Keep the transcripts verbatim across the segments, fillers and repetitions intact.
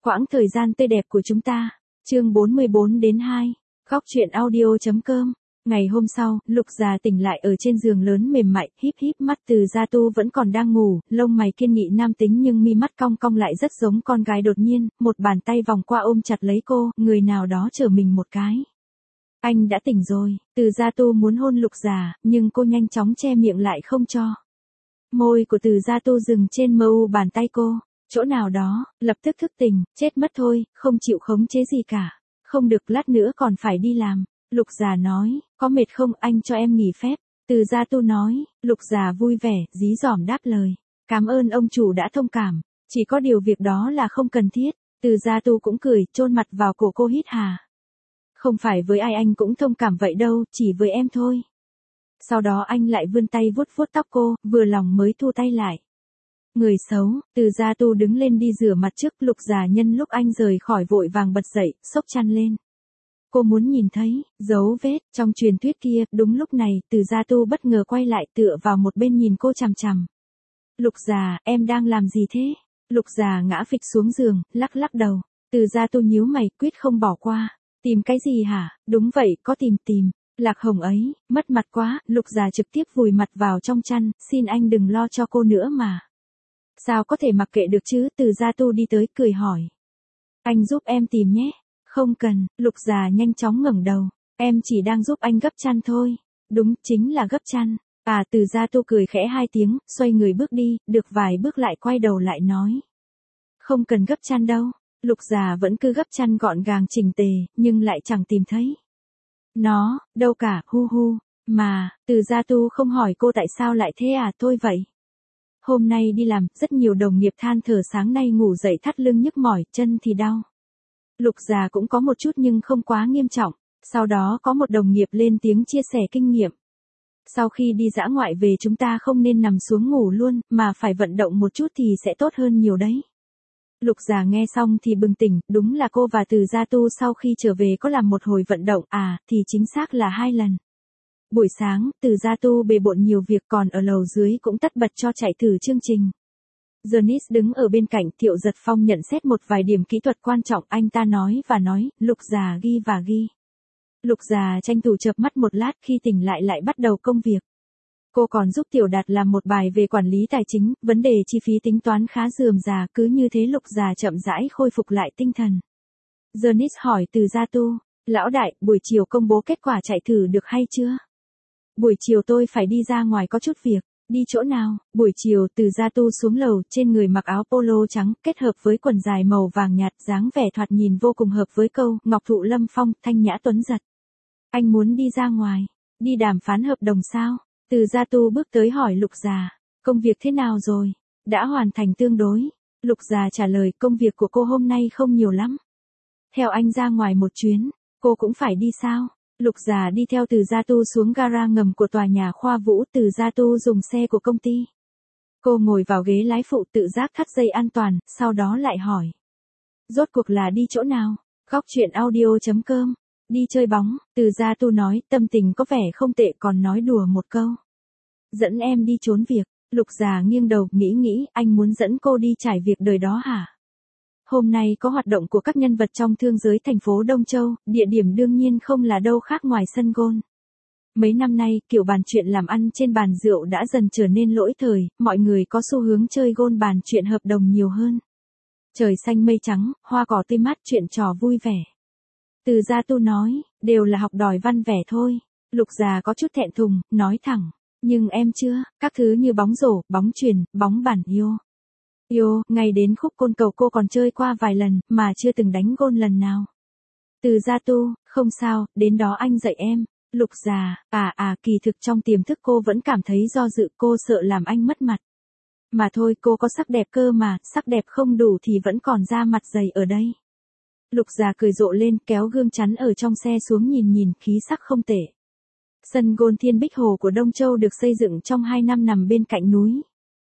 Quãng thời gian tươi đẹp của chúng ta. Chương bốn mươi bốn đến hai. Góc truyện audio.com. Ngày hôm sau, Lục Già tỉnh lại ở trên giường lớn mềm mại, híp híp mắt. Từ Gia Tu vẫn còn đang ngủ, lông mày kiên nghị nam tính nhưng mi mắt cong cong lại rất giống con gái. Đột nhiên, một bàn tay vòng qua ôm chặt lấy cô, người nào đó chở mình một cái. Anh đã tỉnh rồi. Từ Gia Tu muốn hôn Lục Già, nhưng cô nhanh chóng che miệng lại không cho. Môi của Từ Gia Tu dừng trên mờ u bàn tay cô. Chỗ nào đó, lập tức thức tỉnh, chết mất thôi, không chịu khống chế gì cả. Không được, lát nữa còn phải đi làm. Lục Già nói, có mệt không, anh cho em nghỉ phép. Từ Gia Tu nói. Lục Già vui vẻ, dí dỏm đáp lời. Cảm ơn ông chủ đã thông cảm, chỉ có điều việc đó là không cần thiết. Từ Gia Tu cũng cười, chôn mặt vào cổ cô hít hà. Không phải với ai anh cũng thông cảm vậy đâu, chỉ với em thôi. Sau đó anh lại vươn tay vuốt vuốt tóc cô, vừa lòng mới thu tay lại. Người xấu. Từ Gia Tu đứng lên đi rửa mặt trước. Lục Già nhân lúc anh rời khỏi vội vàng bật dậy, xốc chăn lên. Cô muốn nhìn thấy dấu vết trong truyền thuyết kia. Đúng lúc này, Từ Gia Tu bất ngờ quay lại tựa vào một bên nhìn cô chằm chằm. Lục Già, em đang làm gì thế? Lục Già ngã phịch xuống giường, lắc lắc đầu. Từ Gia Tu nhíu mày, quyết không bỏ qua. Tìm cái gì hả? Đúng vậy, có tìm tìm. Lạc Hồng ấy, mất mặt quá. Lục Già trực tiếp vùi mặt vào trong chăn, xin anh đừng lo cho cô nữa mà. Sao có thể mặc kệ được chứ? Từ Gia Tu đi tới, cười hỏi. Anh giúp em tìm nhé. Không cần. Lục Già nhanh chóng ngẩng đầu. Em chỉ đang giúp anh gấp chăn thôi. Đúng, chính là gấp chăn. À, Từ Gia Tu cười khẽ hai tiếng, xoay người bước đi, được vài bước lại quay đầu lại nói. Không cần gấp chăn đâu. Lục Già vẫn cứ gấp chăn gọn gàng chỉnh tề, nhưng lại chẳng tìm thấy. Nó, đâu cả, hu hu. Mà, Từ Gia Tu không hỏi cô tại sao lại thế à, thôi vậy. Hôm nay đi làm, rất nhiều đồng nghiệp than thở sáng nay ngủ dậy thắt lưng nhức mỏi, chân thì đau. Lục Già cũng có một chút nhưng không quá nghiêm trọng. Sau đó có một đồng nghiệp lên tiếng chia sẻ kinh nghiệm. Sau khi đi dã ngoại về chúng ta không nên nằm xuống ngủ luôn, mà phải vận động một chút thì sẽ tốt hơn nhiều đấy. Lục Già nghe xong thì bừng tỉnh, đúng là cô và Từ Gia Tu sau khi trở về có làm một hồi vận động, à, thì chính xác là hai lần. Buổi sáng, Từ Gia Tu bề bộn nhiều việc, còn ở lầu dưới cũng tất bật cho chạy thử chương trình. Janice đứng ở bên cạnh. Thiệu Giật Phong nhận xét một vài điểm kỹ thuật quan trọng, anh ta nói và nói, Lục Già ghi và ghi. Lục Già tranh thủ chợp mắt một lát, khi tỉnh lại lại bắt đầu công việc. Cô còn giúp Tiểu Đạt làm một bài về quản lý tài chính, vấn đề chi phí tính toán khá rườm rà, cứ như thế Lục Già chậm rãi khôi phục lại tinh thần. Janice hỏi Từ Gia Tu, lão đại, buổi chiều công bố kết quả chạy thử được hay chưa? Buổi chiều tôi phải đi ra ngoài có chút việc. Đi chỗ nào? Buổi chiều, Từ Gia Tu xuống lầu, trên người mặc áo polo trắng, kết hợp với quần dài màu vàng nhạt, dáng vẻ thoạt nhìn vô cùng hợp với câu, Ngọc Thụ Lâm Phong, thanh nhã tuấn giật. Anh muốn đi ra ngoài, đi đàm phán hợp đồng sao? Từ Gia Tu bước tới hỏi Lục Già, công việc thế nào rồi? Đã hoàn thành tương đối. Lục Già trả lời, công việc của cô hôm nay không nhiều lắm. Theo anh ra ngoài một chuyến, cô cũng phải đi sao? Lục Già đi theo Từ Gia Tu xuống gara ngầm của tòa nhà Khoa Vũ. Từ Gia Tu dùng xe của công ty. Cô ngồi vào ghế lái phụ, tự giác thắt dây an toàn, sau đó lại hỏi. Rốt cuộc là đi chỗ nào? Góc truyện audio.com. Đi chơi bóng. Từ Gia Tu nói, tâm tình có vẻ không tệ, còn nói đùa một câu. Dẫn em đi trốn việc. Lục Già nghiêng đầu, nghĩ nghĩ, anh muốn dẫn cô đi trải việc đời đó hả? Hôm nay có hoạt động của các nhân vật trong thương giới thành phố Đông Châu, địa điểm đương nhiên không là đâu khác ngoài sân golf. Mấy năm nay, kiểu bàn chuyện làm ăn trên bàn rượu đã dần trở nên lỗi thời, mọi người có xu hướng chơi golf bàn chuyện hợp đồng nhiều hơn. Trời xanh mây trắng, hoa cỏ tươi mát, chuyện trò vui vẻ. Từ Gia Tu nói, đều là học đòi văn vẻ thôi. Lục Già có chút thẹn thùng, nói thẳng, nhưng em chưa, các thứ như bóng rổ, bóng chuyền, bóng bàn yêu. Yo, ngay đến khúc côn cầu cô còn chơi qua vài lần, mà chưa từng đánh gôn lần nào. Từ Gia Tu, không sao, đến đó anh dạy em. Lục Già, à à, kỳ thực trong tiềm thức cô vẫn cảm thấy do dự, cô sợ làm anh mất mặt. Mà thôi, cô có sắc đẹp cơ mà, sắc đẹp không đủ thì vẫn còn da mặt dày ở đây. Lục Già cười rộ lên, kéo gương chắn ở trong xe xuống nhìn nhìn, khí sắc không tệ. Sân golf Thiên Bích Hồ của Đông Châu được xây dựng trong hai năm nằm bên cạnh núi.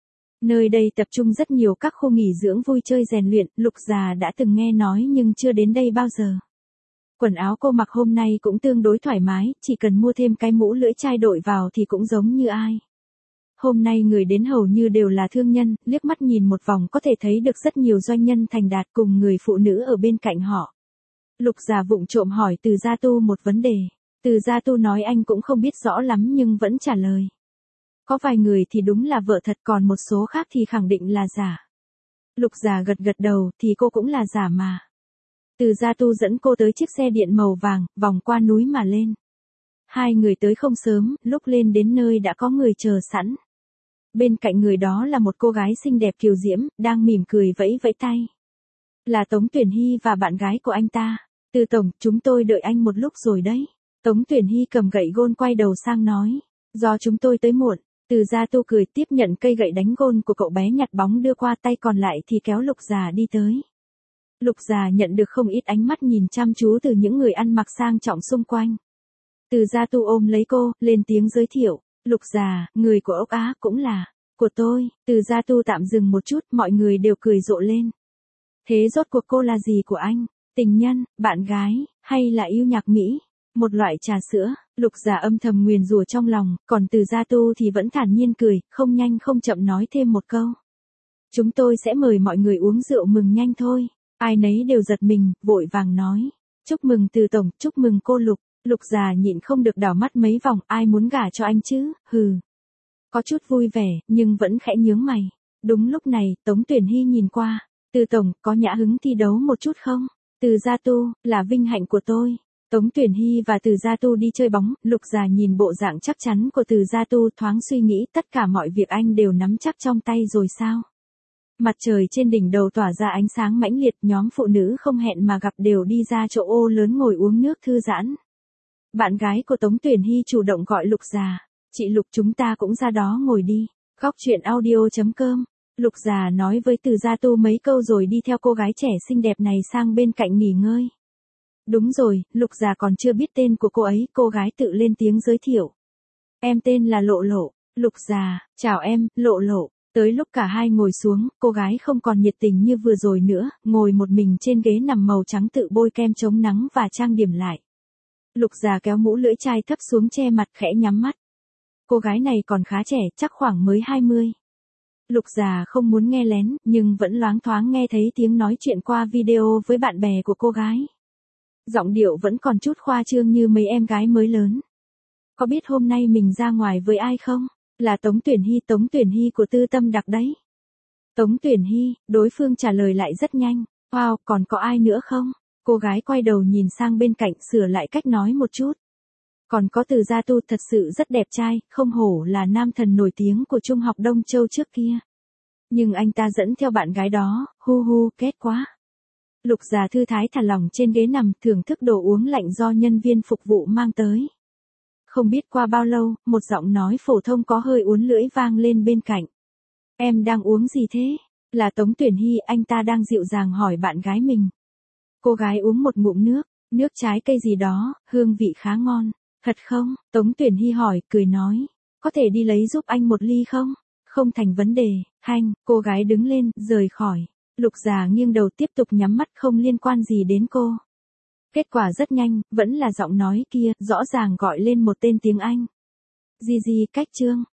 Nơi đây tập trung rất nhiều các khu nghỉ dưỡng vui chơi rèn luyện, Lục Già đã từng nghe nói nhưng chưa đến đây bao giờ. Quần áo cô mặc hôm nay cũng tương đối thoải mái, chỉ cần mua thêm cái mũ lưỡi chai đội vào thì cũng giống như ai. Hôm nay người đến hầu như đều là thương nhân, liếc mắt nhìn một vòng có thể thấy được rất nhiều doanh nhân thành đạt cùng người phụ nữ ở bên cạnh họ. Lục Già vụng trộm hỏi Từ Gia Tu một vấn đề. Từ Gia Tu nói anh cũng không biết rõ lắm nhưng vẫn trả lời. Có vài người thì đúng là vợ thật, còn một số khác thì khẳng định là giả. Lục Già gật gật đầu, thì cô cũng là giả mà. Từ Gia Tu dẫn cô tới chiếc xe điện màu vàng, vòng qua núi mà lên. Hai người tới không sớm, lúc lên đến nơi đã có người chờ sẵn. Bên cạnh người đó là một cô gái xinh đẹp kiều diễm, đang mỉm cười vẫy vẫy tay. Là Tống Tuyển Hy và bạn gái của anh ta. Từ tổng, chúng tôi đợi anh một lúc rồi đấy. Tống Tuyển Hy cầm gậy gôn quay đầu sang nói. Do chúng tôi tới muộn. Từ Gia Tu cười tiếp nhận cây gậy đánh gôn của cậu bé, nhặt bóng đưa qua, tay còn lại thì kéo Lục Già đi tới. Lục Già nhận được không ít ánh mắt nhìn chăm chú từ những người ăn mặc sang trọng xung quanh. Từ Gia Tu ôm lấy cô, lên tiếng giới thiệu. Lục Già, người của ốc Á cũng là của tôi. Từ Gia Tu tạm dừng một chút, mọi người đều cười rộ lên. Thế rốt cuộc cô là gì của anh? Tình nhân, bạn gái, hay là yêu nhạc Mỹ? Một loại trà sữa. Lục Già âm thầm nguyền rủa trong lòng, còn Từ Gia Tu thì vẫn thản nhiên cười, không nhanh không chậm nói thêm một câu. Chúng tôi sẽ mời mọi người uống rượu mừng nhanh thôi. Ai nấy đều giật mình, vội vàng nói. Chúc mừng Từ tổng, chúc mừng cô Lục. Lục Già nhịn không được đảo mắt mấy vòng, ai muốn gả cho anh chứ, hừ. Có chút vui vẻ, nhưng vẫn khẽ nhướng mày. Đúng lúc này, Tống Tuyển Hy nhìn qua. Từ tổng, có nhã hứng thi đấu một chút không? Từ Gia Tu, là vinh hạnh của tôi. Tống Tuyển Hy và Từ Gia Tu đi chơi bóng, Lục Già nhìn bộ dạng chắc chắn của Từ Gia Tu, thoáng suy nghĩ tất cả mọi việc anh đều nắm chắc trong tay rồi sao? Mặt trời trên đỉnh đầu tỏa ra ánh sáng mãnh liệt, nhóm phụ nữ không hẹn mà gặp đều đi ra chỗ ô lớn ngồi uống nước thư giãn. Bạn gái của Tống Tuyển Hy chủ động gọi Lục Già. Chị Lục, chúng ta cũng ra đó ngồi đi. Góc truyện audio chấm com. Lục Già nói với Từ Gia Tu mấy câu rồi đi theo cô gái trẻ xinh đẹp này sang bên cạnh nghỉ ngơi. Đúng rồi, Lục Già còn chưa biết tên của cô ấy, cô gái tự lên tiếng giới thiệu. Em tên là Lộ Lộ. Lục Già, chào em, Lộ Lộ. Tới lúc cả hai ngồi xuống, cô gái không còn nhiệt tình như vừa rồi nữa, ngồi một mình trên ghế nằm màu trắng tự bôi kem chống nắng và trang điểm lại. Lục Già kéo mũ lưỡi chai thấp xuống che mặt, khẽ nhắm mắt. Cô gái này còn khá trẻ, chắc khoảng mới hai mươi. Lục Già không muốn nghe lén, nhưng vẫn loáng thoáng nghe thấy tiếng nói chuyện qua video với bạn bè của cô gái. Giọng điệu vẫn còn chút khoa trương như mấy em gái mới lớn. Có biết hôm nay mình ra ngoài với ai không? Là Tống Tuyển Hy, Tống Tuyển Hy của Tư Tâm Đặc đấy. Tống Tuyển Hy, đối phương trả lời lại rất nhanh. Wow, còn có ai nữa không? Cô gái quay đầu nhìn sang bên cạnh, sửa lại cách nói một chút. Còn có Từ Gia Tu, thật sự rất đẹp trai, không hổ là nam thần nổi tiếng của Trung học Đông Châu trước kia. Nhưng anh ta dẫn theo bạn gái đó, hu hu, kết quá. Lục Già thư thái thả lỏng trên ghế nằm, thưởng thức đồ uống lạnh do nhân viên phục vụ mang tới. Không biết qua bao lâu, một giọng nói phổ thông có hơi uốn lưỡi vang lên bên cạnh. Em đang uống gì thế? Là Tống Tuyển Hy, anh ta đang dịu dàng hỏi bạn gái mình. Cô gái uống một ngụm nước, nước trái cây gì đó, hương vị khá ngon. Thật không? Tống Tuyển Hy hỏi, cười nói. Có thể đi lấy giúp anh một ly không? Không thành vấn đề, hanh, cô gái đứng lên, rời khỏi. Lục Già nghiêng đầu tiếp tục nhắm mắt, không liên quan gì đến cô. Kết quả rất nhanh, vẫn là giọng nói kia, rõ ràng gọi lên một tên tiếng Anh. Gigi Cách Trương.